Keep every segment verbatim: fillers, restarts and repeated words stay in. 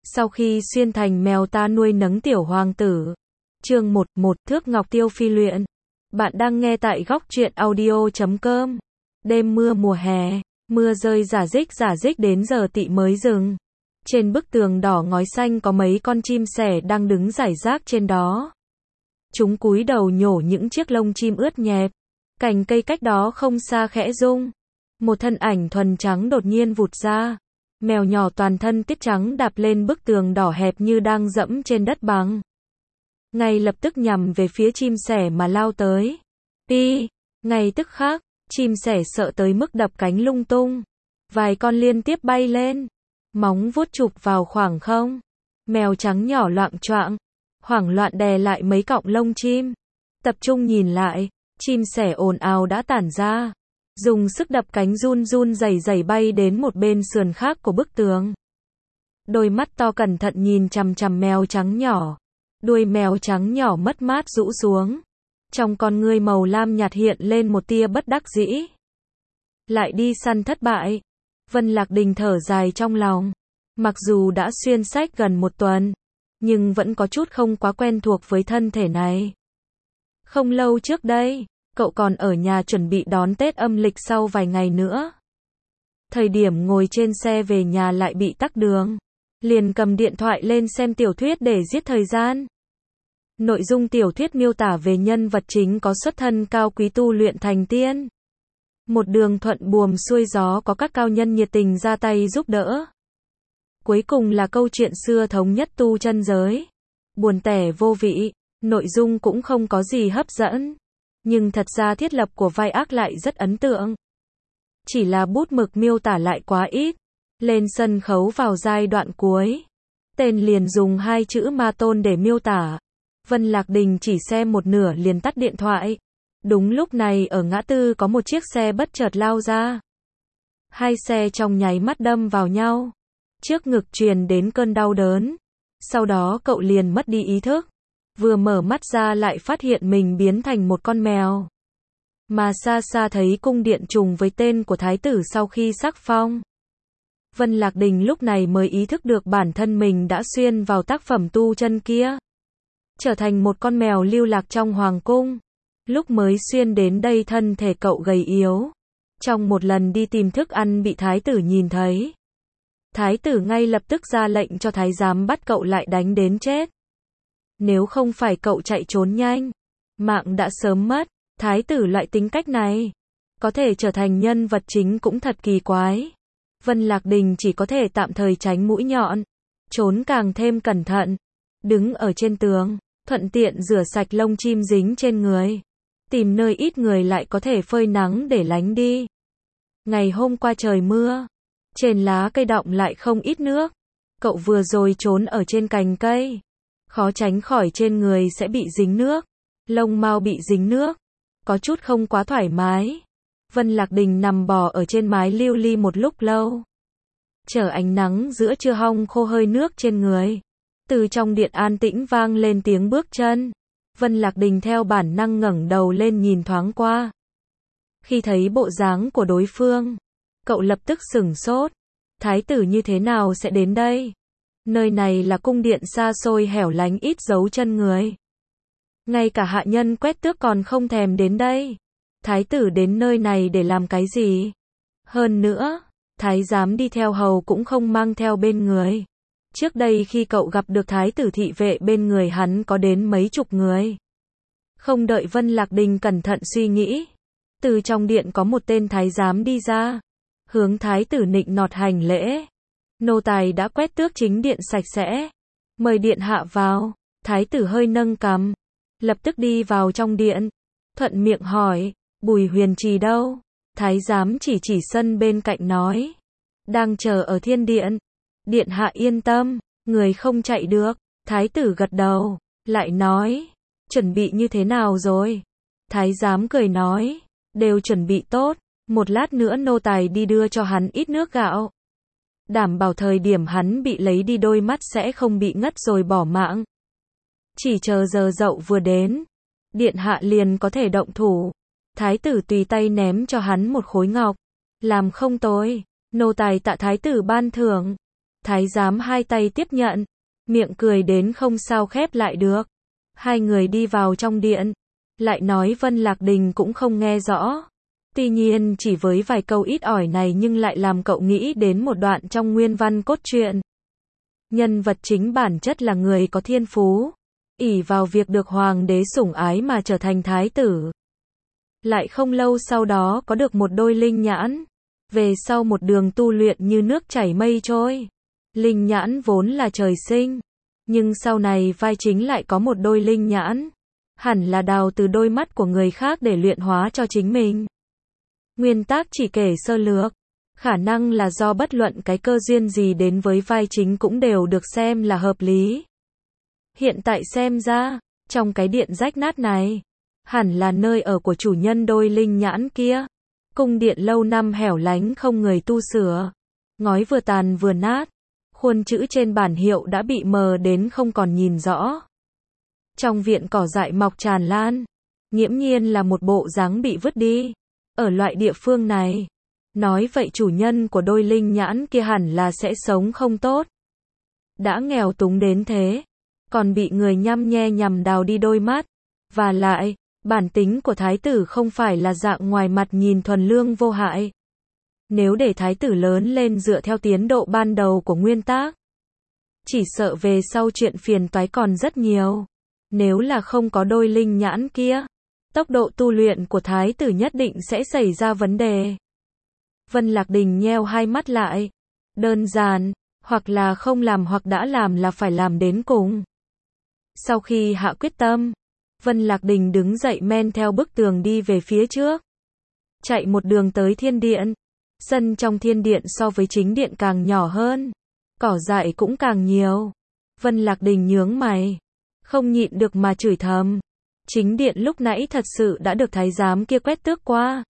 Sau khi xuyên thành mèo ta nuôi nấng tiểu hoàng tử. Chương một, một Thước Ngọc Tiêu Phi luyện. Bạn đang nghe tại góc truyện audio chấm com. Đêm mưa mùa hè, mưa rơi rả rích rả rích đến giờ tị mới dừng. Trên bức tường đỏ ngói xanh có mấy con chim sẻ đang đứng rải rác trên đó. Chúng cúi đầu nhổ những chiếc lông chim ướt nhẹp. Cành cây cách đó không xa khẽ rung. Một thân ảnh thuần trắng đột nhiên vụt ra. Mèo nhỏ toàn thân tiết trắng đạp lên bức tường đỏ hẹp như đang dẫm trên đất bằng. Ngay lập tức nhằm về phía chim sẻ mà lao tới. Pi, ngay tức khắc, chim sẻ sợ tới mức đập cánh lung tung. Vài con liên tiếp bay lên, móng vuốt chụp vào khoảng không. Mèo trắng nhỏ loạng choạng, hoảng loạn đè lại mấy cọng lông chim. Tập trung nhìn lại, chim sẻ ồn ào đã tản ra. Dùng sức đập cánh run run rẩy rẩy bay đến một bên sườn khác của bức tường. Đôi mắt to cẩn thận nhìn chằm chằm mèo trắng nhỏ. Đuôi mèo trắng nhỏ mất mát rũ xuống. Trong con ngươi màu lam nhạt hiện lên một tia bất đắc dĩ. Lại đi săn thất bại. Vân Lạc Đình thở dài trong lòng. Mặc dù đã xuyên sách gần một tuần, nhưng vẫn có chút không quá quen thuộc với thân thể này. Không lâu trước đây, cậu còn ở nhà chuẩn bị đón Tết âm lịch sau vài ngày nữa. Thời điểm ngồi trên xe về nhà lại bị tắc đường. Liền cầm điện thoại lên xem tiểu thuyết để giết thời gian. Nội dung tiểu thuyết miêu tả về nhân vật chính có xuất thân cao quý tu luyện thành tiên. Một đường thuận buồm xuôi gió, có các cao nhân nhiệt tình ra tay giúp đỡ. Cuối cùng là câu chuyện xưa thống nhất tu chân giới. Buồn tẻ vô vị, nội dung cũng không có gì hấp dẫn. Nhưng thật ra thiết lập của vai ác lại rất ấn tượng. Chỉ là bút mực miêu tả lại quá ít. Lên sân khấu vào giai đoạn cuối, tên liền dùng hai chữ ma tôn để miêu tả. Vân Lạc Đình chỉ xem một nửa liền tắt điện thoại. Đúng lúc này ở ngã tư có một chiếc xe bất chợt lao ra. Hai xe trong nháy mắt đâm vào nhau. Trước ngực truyền đến cơn đau đớn. Sau đó cậu liền mất đi ý thức. Vừa mở mắt ra lại phát hiện mình biến thành một con mèo. Mà xa xa thấy cung điện trùng với tên của thái tử sau khi sắc phong. Vân Lạc Đình lúc này mới ý thức được bản thân mình đã xuyên vào tác phẩm tu chân kia. Trở thành một con mèo lưu lạc trong hoàng cung. Lúc mới xuyên đến đây thân thể cậu gầy yếu. Trong một lần đi tìm thức ăn bị thái tử nhìn thấy. Thái tử ngay lập tức ra lệnh cho thái giám bắt cậu lại đánh đến chết. Nếu không phải cậu chạy trốn nhanh, mạng đã sớm mất. Thái tử loại tính cách này, có thể trở thành nhân vật chính cũng thật kỳ quái. Vân Lạc Đình chỉ có thể tạm thời tránh mũi nhọn, trốn càng thêm cẩn thận, đứng ở trên tường, thuận tiện rửa sạch lông chim dính trên người, tìm nơi ít người lại có thể phơi nắng để lánh đi. Ngày hôm qua trời mưa, trên lá cây đọng lại không ít nước, cậu vừa rồi trốn ở trên cành cây, khó tránh khỏi trên người sẽ bị dính nước, lông mao bị dính nước, có chút không quá thoải mái. Vân Lạc Đình nằm bò ở trên mái lưu ly một lúc lâu. Chờ ánh nắng giữa trưa hong khô hơi nước trên người. Từ trong điện an tĩnh vang lên tiếng bước chân. Vân Lạc Đình theo bản năng ngẩng đầu lên nhìn thoáng qua. Khi thấy bộ dáng của đối phương, cậu lập tức sửng sốt. Thái tử như thế nào sẽ đến đây? Nơi này là cung điện xa xôi hẻo lánh ít dấu chân người. Ngay cả hạ nhân quét tước còn không thèm đến đây. Thái tử đến nơi này để làm cái gì? Hơn nữa, thái giám đi theo hầu cũng không mang theo bên người. Trước đây khi cậu gặp được thái tử thị vệ bên người hắn có đến mấy chục người. Không đợi Vân Lạc Đình cẩn thận suy nghĩ. Từ trong điện có một tên thái giám đi ra. Hướng thái tử nịnh nọt hành lễ. Nô tài đã quét tước chính điện sạch sẽ. Mời điện hạ vào. Thái tử hơi nâng cằm. Lập tức đi vào trong điện. Thuận miệng hỏi. Bùi Huyền Trì đâu? Thái giám chỉ chỉ sân bên cạnh nói. Đang chờ ở thiên điện. Điện hạ yên tâm, người không chạy được. Thái tử gật đầu, lại nói. Chuẩn bị như thế nào rồi? Thái giám cười nói. Đều chuẩn bị tốt. Một lát nữa nô tài đi đưa cho hắn ít nước gạo. Đảm bảo thời điểm hắn bị lấy đi đôi mắt sẽ không bị ngất rồi bỏ mạng. Chỉ chờ giờ dậu vừa đến. Điện hạ liền có thể động thủ. Thái tử tùy tay ném cho hắn một khối ngọc. Làm không tồi. Nô tài tạ thái tử ban thưởng. Thái giám hai tay tiếp nhận, miệng cười đến không sao khép lại được. Hai người đi vào trong điện, lại nói Vân Lạc Đình cũng không nghe rõ. Tuy nhiên chỉ với vài câu ít ỏi này nhưng lại làm cậu nghĩ đến một đoạn trong nguyên văn cốt truyện. Nhân vật chính bản chất là người có thiên phú, ỷ vào việc được hoàng đế sủng ái mà trở thành thái tử. Lại không lâu sau đó có được một đôi linh nhãn, về sau một đường tu luyện như nước chảy mây trôi. Linh nhãn vốn là trời sinh, nhưng sau này vai chính lại có một đôi linh nhãn, hẳn là đào từ đôi mắt của người khác để luyện hóa cho chính mình. Nguyên tác chỉ kể sơ lược, khả năng là do bất luận cái cơ duyên gì đến với vai chính cũng đều được xem là hợp lý. Hiện tại xem ra, trong cái điện rách nát này, hẳn là nơi ở của chủ nhân đôi linh nhãn kia. Cung điện lâu năm hẻo lánh không người tu sửa, ngói vừa tàn vừa nát, khuôn chữ trên bản hiệu đã bị mờ đến không còn nhìn rõ. Trong viện cỏ dại mọc tràn lan, nghiễm nhiên là một bộ dáng bị vứt đi. Ở loại địa phương này, nói vậy chủ nhân của đôi linh nhãn kia hẳn là sẽ sống không tốt. Đã nghèo túng đến thế, còn bị người nhăm nhe nhằm đào đi đôi mắt. Và lại, bản tính của thái tử không phải là dạng ngoài mặt nhìn thuần lương vô hại. Nếu để thái tử lớn lên dựa theo tiến độ ban đầu của nguyên tác, chỉ sợ về sau chuyện phiền toái còn rất nhiều. Nếu là không có đôi linh nhãn kia, tốc độ tu luyện của thái tử nhất định sẽ xảy ra vấn đề. Vân Lạc Đình nheo hai mắt lại. Đơn giản, hoặc là không làm hoặc đã làm là phải làm đến cùng. Sau khi hạ quyết tâm, Vân Lạc Đình đứng dậy men theo bức tường đi về phía trước. Chạy một đường tới thiên điện. Sân trong thiên điện so với chính điện càng nhỏ hơn. Cỏ dại cũng càng nhiều. Vân Lạc Đình nhướng mày, không nhịn được mà chửi thầm. Chính điện lúc nãy thật sự đã được thái giám kia quét tước qua.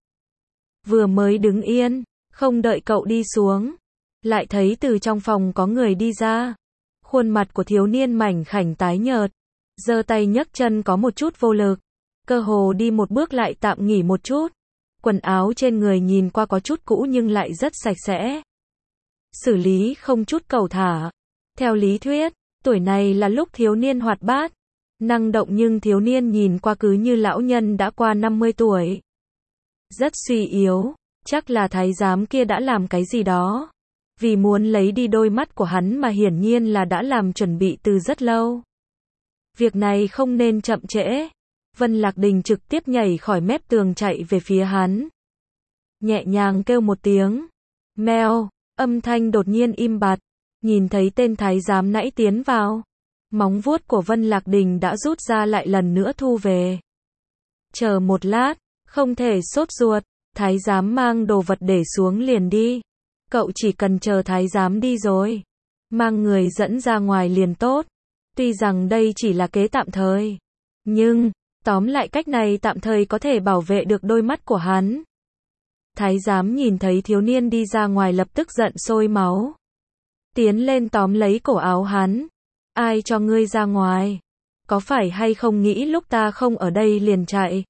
Vừa mới đứng yên, không đợi cậu đi xuống, lại thấy từ trong phòng có người đi ra. Khuôn mặt của thiếu niên mảnh khảnh tái nhợt, giơ tay nhấc chân có một chút vô lực, cơ hồ đi một bước lại tạm nghỉ một chút. Quần áo trên người nhìn qua có chút cũ nhưng lại rất sạch sẽ. Xử lý không chút cầu thả. Theo lý thuyết, tuổi này là lúc thiếu niên hoạt bát, năng động, nhưng thiếu niên nhìn qua cứ như lão nhân đã qua năm mươi tuổi. Rất suy yếu, chắc là thái giám kia đã làm cái gì đó. Vì muốn lấy đi đôi mắt của hắn mà hiển nhiên là đã làm chuẩn bị từ rất lâu. Việc này không nên chậm trễ. Vân Lạc Đình trực tiếp nhảy khỏi mép tường chạy về phía hắn. Nhẹ nhàng kêu một tiếng. Mèo, âm thanh đột nhiên im bặt. Nhìn thấy tên thái giám nãy tiến vào. Móng vuốt của Vân Lạc Đình đã rút ra lại lần nữa thu về. Chờ một lát, không thể sốt ruột. Thái giám mang đồ vật để xuống liền đi. Cậu chỉ cần chờ thái giám đi rồi, mang người dẫn ra ngoài liền tốt. Tuy rằng đây chỉ là kế tạm thời, nhưng, tóm lại cách này tạm thời có thể bảo vệ được đôi mắt của hắn. Thái giám nhìn thấy thiếu niên đi ra ngoài lập tức giận sôi máu. Tiến lên tóm lấy cổ áo hắn. Ai cho ngươi ra ngoài? Có phải hay không nghĩ lúc ta không ở đây liền chạy?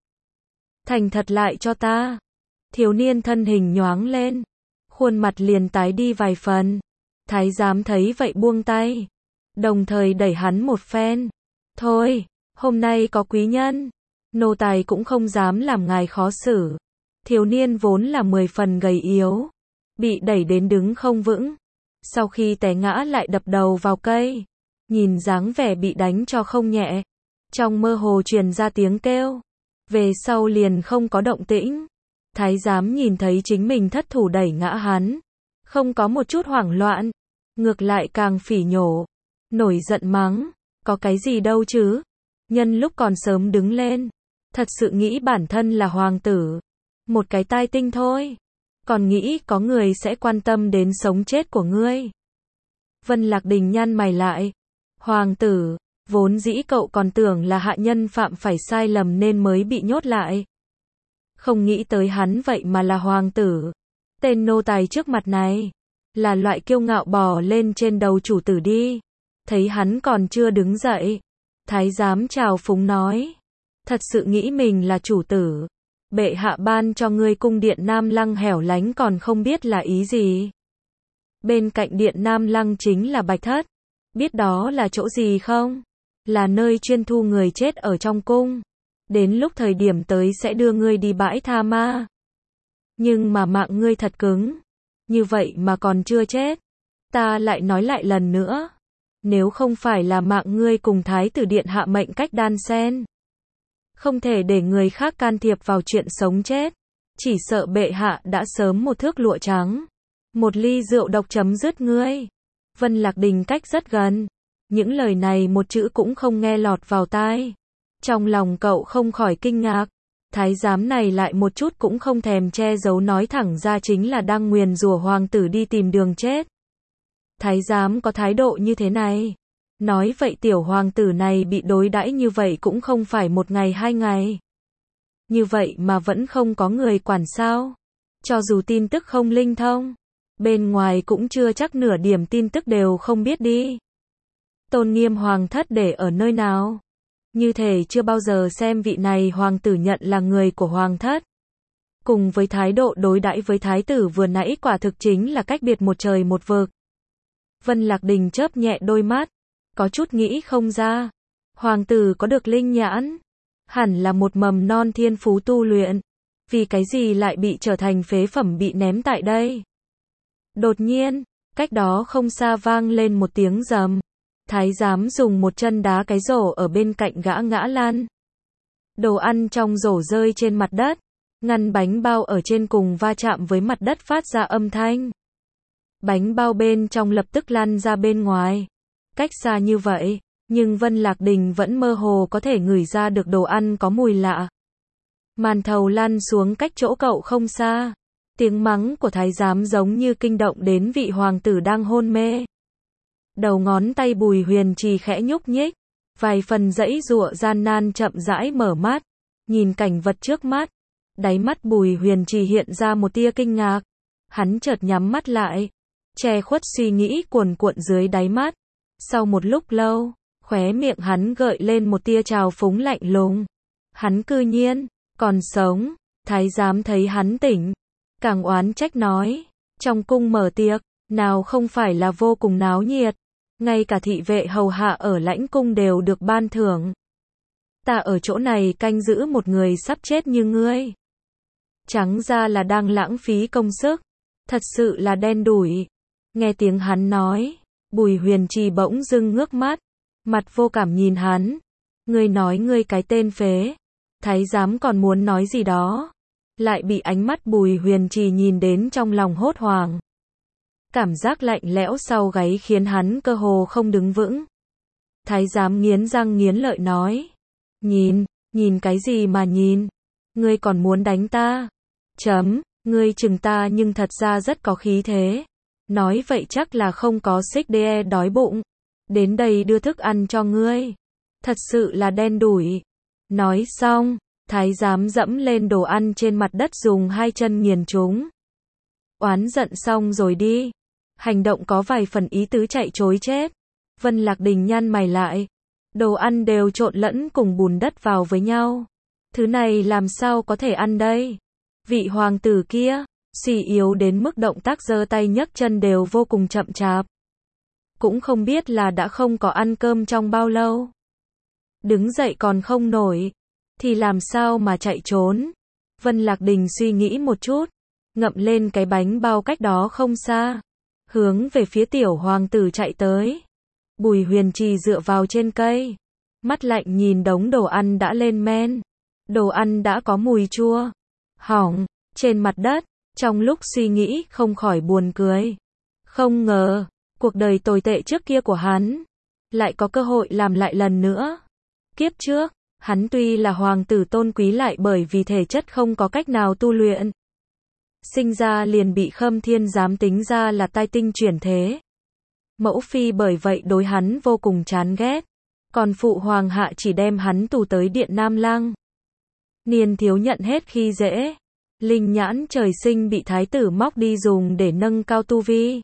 Thành thật lại cho ta. Thiếu niên thân hình nhoáng lên, khuôn mặt liền tái đi vài phần. Thái giám thấy vậy buông tay, đồng thời đẩy hắn một phen. Thôi, hôm nay có quý nhân, nô tài cũng không dám làm ngài khó xử. Thiếu niên vốn là mười phần gầy yếu, bị đẩy đến đứng không vững. Sau khi té ngã lại đập đầu vào cây, nhìn dáng vẻ bị đánh cho không nhẹ. Trong mơ hồ truyền ra tiếng kêu, về sau liền không có động tĩnh. Thái giám nhìn thấy chính mình thất thủ đẩy ngã hắn, không có một chút hoảng loạn, ngược lại càng phỉ nhổ, nổi giận mắng, có cái gì đâu chứ, nhân lúc còn sớm đứng lên, thật sự nghĩ bản thân là hoàng tử, một cái tai tinh thôi, còn nghĩ có người sẽ quan tâm đến sống chết của ngươi. Vân Lạc Đình nhăn mày lại, hoàng tử, vốn dĩ cậu còn tưởng là hạ nhân phạm phải sai lầm nên mới bị nhốt lại. Không nghĩ tới hắn vậy mà là hoàng tử. Tên nô tài trước mặt này, là loại kiêu ngạo bò lên trên đầu chủ tử đi. Thấy hắn còn chưa đứng dậy, thái giám chào phúng nói, thật sự nghĩ mình là chủ tử. Bệ hạ ban cho ngươi cung điện Nam Lăng hẻo lánh còn không biết là ý gì. Bên cạnh điện Nam Lăng chính là Bạch Thất. Biết đó là chỗ gì không? Là nơi chuyên thu người chết ở trong cung. Đến lúc thời điểm tới sẽ đưa ngươi đi bãi tha ma. Nhưng mà mạng ngươi thật cứng. Như vậy mà còn chưa chết. Ta lại nói lại lần nữa. Nếu không phải là mạng ngươi cùng Thái tử điện hạ mệnh cách đan xen. Không thể để người khác can thiệp vào chuyện sống chết. Chỉ sợ bệ hạ đã sớm một thước lụa trắng. Một ly rượu độc chấm dứt ngươi. Vân Lạc Đình cách rất gần. Những lời này một chữ cũng không nghe lọt vào tai. Trong lòng cậu không khỏi kinh ngạc. Thái giám này lại một chút cũng không thèm che giấu nói thẳng ra chính là đang nguyền rủa hoàng tử đi tìm đường chết. Thái giám có thái độ như thế này. Nói vậy tiểu hoàng tử này bị đối đãi như vậy cũng không phải một ngày hai ngày. Như vậy mà vẫn không có người quản sao. Cho dù tin tức không linh thông. Bên ngoài cũng chưa chắc nửa điểm tin tức đều không biết đi. Tôn nghiêm hoàng thất để ở nơi nào? Như thể chưa bao giờ xem vị này hoàng tử nhận là người của hoàng thất. Cùng với thái độ đối đãi với thái tử vừa nãy quả thực chính là cách biệt một trời một vực. Vân Lạc Đình chớp nhẹ đôi mắt. Có chút nghĩ không ra. Hoàng tử có được linh nhãn. Hẳn là một mầm non thiên phú tu luyện. Vì cái gì lại bị trở thành phế phẩm bị ném tại đây? Đột nhiên, cách đó không xa vang lên một tiếng rầm. Thái giám dùng một chân đá cái rổ ở bên cạnh gã ngã lăn. Đồ ăn trong rổ rơi trên mặt đất. Ngăn bánh bao ở trên cùng va chạm với mặt đất phát ra âm thanh. Bánh bao bên trong lập tức lăn ra bên ngoài. Cách xa như vậy, nhưng Vân Lạc Đình vẫn mơ hồ có thể ngửi ra được đồ ăn có mùi lạ. Màn thầu lăn xuống cách chỗ cậu không xa. Tiếng mắng của thái giám giống như kinh động đến vị hoàng tử đang hôn mê. Đầu ngón tay Bùi Huyền Trì khẽ nhúc nhích. Vài phần dãy giụa gian nan chậm rãi mở mắt. Nhìn cảnh vật trước mắt. Đáy mắt Bùi Huyền Trì hiện ra một tia kinh ngạc. Hắn chợt nhắm mắt lại. Che khuất suy nghĩ cuồn cuộn dưới đáy mắt. Sau một lúc lâu, khóe miệng hắn gợi lên một tia trào phúng lạnh lùng. Hắn cư nhiên, còn sống. Thái giám thấy hắn tỉnh. Càng oán trách nói. Trong cung mở tiệc, nào không phải là vô cùng náo nhiệt. Ngay cả thị vệ hầu hạ ở lãnh cung đều được ban thưởng. Ta ở chỗ này canh giữ một người sắp chết như ngươi. Trắng ra là đang lãng phí công sức. Thật sự là đen đủi. Nghe tiếng hắn nói. Bùi Huyền Trì bỗng dưng ngước mắt. Mặt vô cảm nhìn hắn. Ngươi nói ngươi cái tên phế. Thái giám còn muốn nói gì đó. Lại bị ánh mắt Bùi Huyền Trì nhìn đến trong lòng hốt hoảng. Cảm giác lạnh lẽo sau gáy khiến hắn cơ hồ không đứng vững. Thái giám nghiến răng nghiến lợi nói. Nhìn, nhìn cái gì mà nhìn? Ngươi còn muốn đánh ta? Chấm, ngươi chừng ta nhưng thật ra rất có khí thế. Nói vậy chắc là không có xích đe đói bụng. Đến đây đưa thức ăn cho ngươi. Thật sự là đen đủi. Nói xong, thái giám dẫm lên đồ ăn trên mặt đất dùng hai chân nghiền chúng. Oán giận xong rồi đi. Hành động có vài phần ý tứ chạy trối chết. Vân Lạc Đình nhăn mày lại. Đồ ăn đều trộn lẫn cùng bùn đất vào với nhau. Thứ này làm sao có thể ăn đây? Vị hoàng tử kia, suy yếu đến mức động tác giơ tay nhấc chân đều vô cùng chậm chạp. Cũng không biết là đã không có ăn cơm trong bao lâu. Đứng dậy còn không nổi. Thì làm sao mà chạy trốn? Vân Lạc Đình suy nghĩ một chút. Ngậm lên cái bánh bao cách đó không xa. Hướng về phía tiểu hoàng tử chạy tới. Bùi Huyền Trì dựa vào trên cây. Mắt lạnh nhìn đống đồ ăn đã lên men. Đồ ăn đã có mùi chua. Hỏng, trên mặt đất. Trong lúc suy nghĩ không khỏi buồn cười. Không ngờ, cuộc đời tồi tệ trước kia của hắn. Lại có cơ hội làm lại lần nữa. Kiếp trước, hắn tuy là hoàng tử tôn quý lại bởi vì thể chất không có cách nào tu luyện. Sinh ra liền bị Khâm Thiên Giám tính ra là tai tinh chuyển thế. Mẫu phi bởi vậy đối hắn vô cùng chán ghét. Còn phụ hoàng hạ chỉ đem hắn tù tới điện Nam Lăng. Niên thiếu nhận hết khi dễ. Linh nhãn trời sinh bị thái tử móc đi dùng để nâng cao tu vi.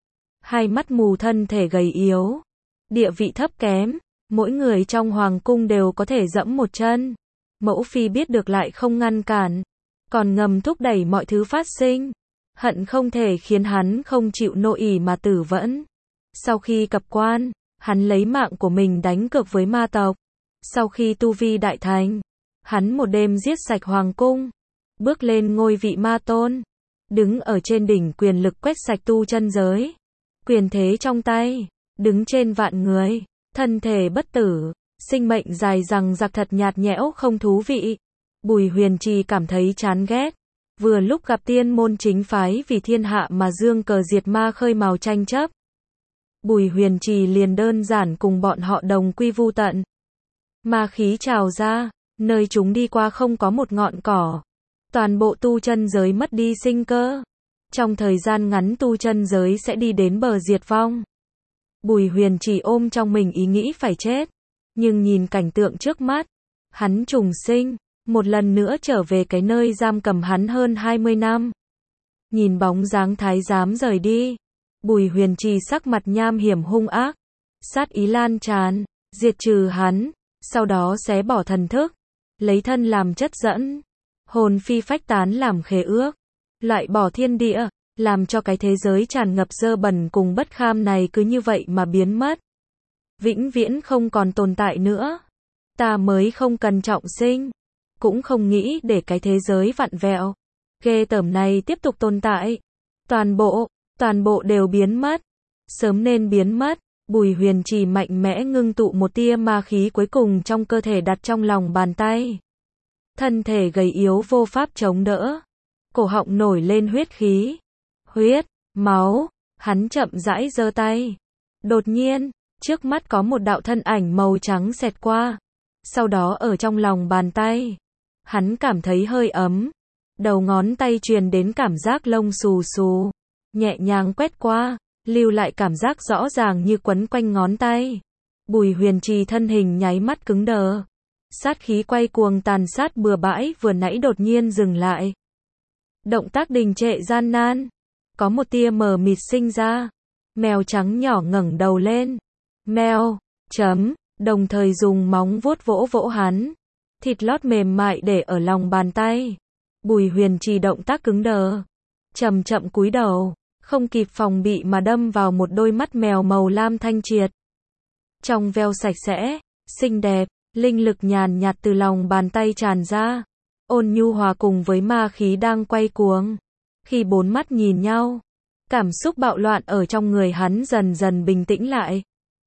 Hai mắt mù thân thể gầy yếu. Địa vị thấp kém. Mỗi người trong hoàng cung đều có thể dẫm một chân. Mẫu phi biết được lại không ngăn cản. Còn ngầm thúc đẩy mọi thứ phát sinh. hận không thể khiến hắn không chịu nổi ỷ mà tử vẫn. Sau khi cập quan, hắn lấy mạng của mình đánh cược với ma tộc. Sau khi tu vi đại thành, hắn một đêm giết sạch hoàng cung, bước lên ngôi vị ma tôn, đứng ở trên đỉnh quyền lực quét sạch tu chân giới. Quyền thế trong tay, đứng trên vạn người, thân thể bất tử, sinh mệnh dài dằng dặc thật nhạt nhẽo không thú vị. Bùi Huyền Trì cảm thấy chán ghét. Vừa lúc gặp tiên môn chính phái vì thiên hạ mà dương cờ diệt ma khơi mào tranh chấp. Bùi Huyền Trì liền đơn giản cùng bọn họ đồng quy vu tận. Ma khí trào ra, nơi chúng đi qua không có một ngọn cỏ. Toàn bộ tu chân giới mất đi sinh cơ. Trong thời gian ngắn tu chân giới sẽ đi đến bờ diệt vong. Bùi Huyền Trì ôm trong mình ý nghĩ phải chết. Nhưng nhìn cảnh tượng trước mắt, hắn trùng sinh, một lần nữa trở về cái nơi giam cầm hắn hơn hai mươi năm. Nhìn bóng dáng thái giám rời đi, Bùi Huyền Trì sắc mặt nham hiểm hung ác, sát ý lan tràn, diệt trừ hắn, sau đó xé bỏ thần thức, lấy thân làm chất dẫn, hồn phi phách tán làm khế ước, loại bỏ thiên địa, làm cho cái thế giới tràn ngập dơ bẩn cùng bất kham này cứ như vậy mà biến mất. Vĩnh viễn không còn tồn tại nữa. Ta mới không cần trọng sinh, cũng không nghĩ để cái thế giới vặn vẹo, ghê tởm này tiếp tục tồn tại. Toàn bộ, toàn bộ đều biến mất. Sớm nên biến mất. Bùi Huyền Trì mạnh mẽ ngưng tụ một tia ma khí cuối cùng trong cơ thể đặt trong lòng bàn tay. Thân thể gầy yếu vô pháp chống đỡ. Cổ họng nổi lên huyết khí. Huyết, máu, hắn chậm rãi giơ tay. Đột nhiên, trước mắt có một đạo thân ảnh màu trắng xẹt qua. Sau đó ở trong lòng bàn tay, hắn cảm thấy hơi ấm. Đầu ngón tay truyền đến cảm giác lông xù xù. Nhẹ nhàng quét qua, lưu lại cảm giác rõ ràng như quấn quanh ngón tay. Bùi Huyền Trì thân hình nháy mắt cứng đờ. Sát khí quay cuồng tàn sát bừa bãi vừa nãy đột nhiên dừng lại. Động tác đình trệ gian nan. Có một tia mờ mịt sinh ra. Mèo trắng nhỏ ngẩng đầu lên. Mèo, chấm, đồng thời dùng móng vuốt vỗ vỗ hắn. Thịt lót mềm mại để ở lòng bàn tay. Bùi Huyền Trì động tác cứng đờ. Chậm chậm cúi đầu, không kịp phòng bị mà đâm vào một đôi mắt mèo màu lam thanh triệt. Trong veo sạch sẽ, xinh đẹp, linh lực nhàn nhạt từ lòng bàn tay tràn ra. Ôn nhu hòa cùng với ma khí đang quay cuồng. Khi bốn mắt nhìn nhau, cảm xúc bạo loạn ở trong người hắn dần dần bình tĩnh lại.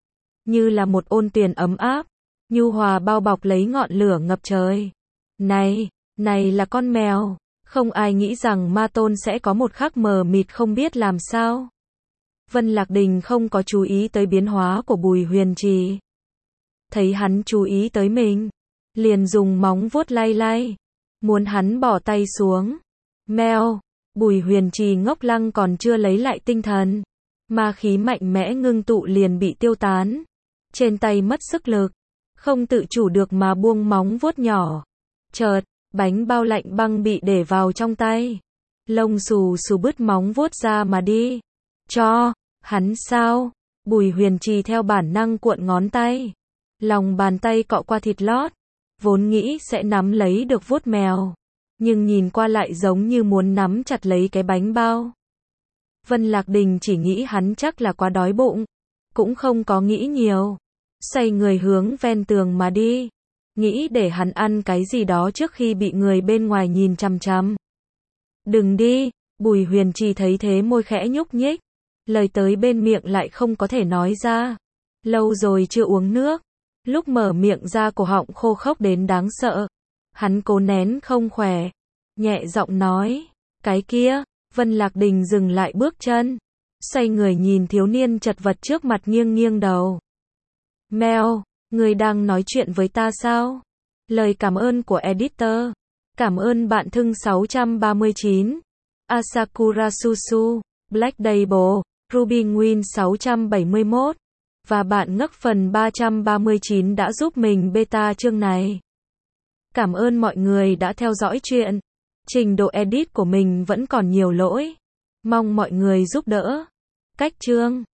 Như là một ôn tuyền ấm áp, nhu hòa bao bọc lấy ngọn lửa ngập trời. Này, này là con mèo. Không ai nghĩ rằng ma tôn sẽ có một khắc mờ mịt không biết làm sao. Vân Lạc Đình không có chú ý tới biến hóa của Bùi Huyền Trì. Thấy hắn chú ý tới mình, liền dùng móng vuốt lay lay, muốn hắn bỏ tay xuống. Mèo, Bùi Huyền Trì ngốc lăng còn chưa lấy lại tinh thần. Ma khí mạnh mẽ ngưng tụ liền bị tiêu tán. Trên tay mất sức lực, không tự chủ được mà buông móng vuốt nhỏ. Chợt, bánh bao lạnh băng bị để vào trong tay. Lông xù xù bứt móng vuốt ra mà đi. Cho, hắn sao? Bùi Huyền Trì theo bản năng cuộn ngón tay. Lòng bàn tay cọ qua thịt lót. Vốn nghĩ sẽ nắm lấy được vuốt mèo. Nhưng nhìn qua lại giống như muốn nắm chặt lấy cái bánh bao. Vân Lạc Đình chỉ nghĩ hắn chắc là quá đói bụng. Cũng không có nghĩ nhiều. Xoay người hướng ven tường mà đi. Nghĩ để hắn ăn cái gì đó trước khi bị người bên ngoài nhìn chằm chằm. Đừng đi, Bùi Huyền Trì thấy thế môi khẽ nhúc nhích. Lời tới bên miệng lại không có thể nói ra. Lâu rồi chưa uống nước. Lúc mở miệng ra cổ họng khô khốc đến đáng sợ. Hắn cố nén không khỏe. Nhẹ giọng nói. Cái kia, Vân Lạc Đình dừng lại bước chân. Xoay người nhìn thiếu niên chật vật trước mặt nghiêng nghiêng đầu. Mèo, người đang nói chuyện với ta sao? Lời cảm ơn của editor. Cảm ơn bạn Thưng sáu trăm ba mươi chín. Asakura Susu, Black Label, Ruby Win sáu trăm bảy mươi mốt. Và bạn Ngốc phần ba trăm ba mươi chín đã giúp mình beta chương này. Cảm ơn mọi người đã theo dõi chuyện. Trình độ edit của mình vẫn còn nhiều lỗi. Mong mọi người giúp đỡ. Cách chương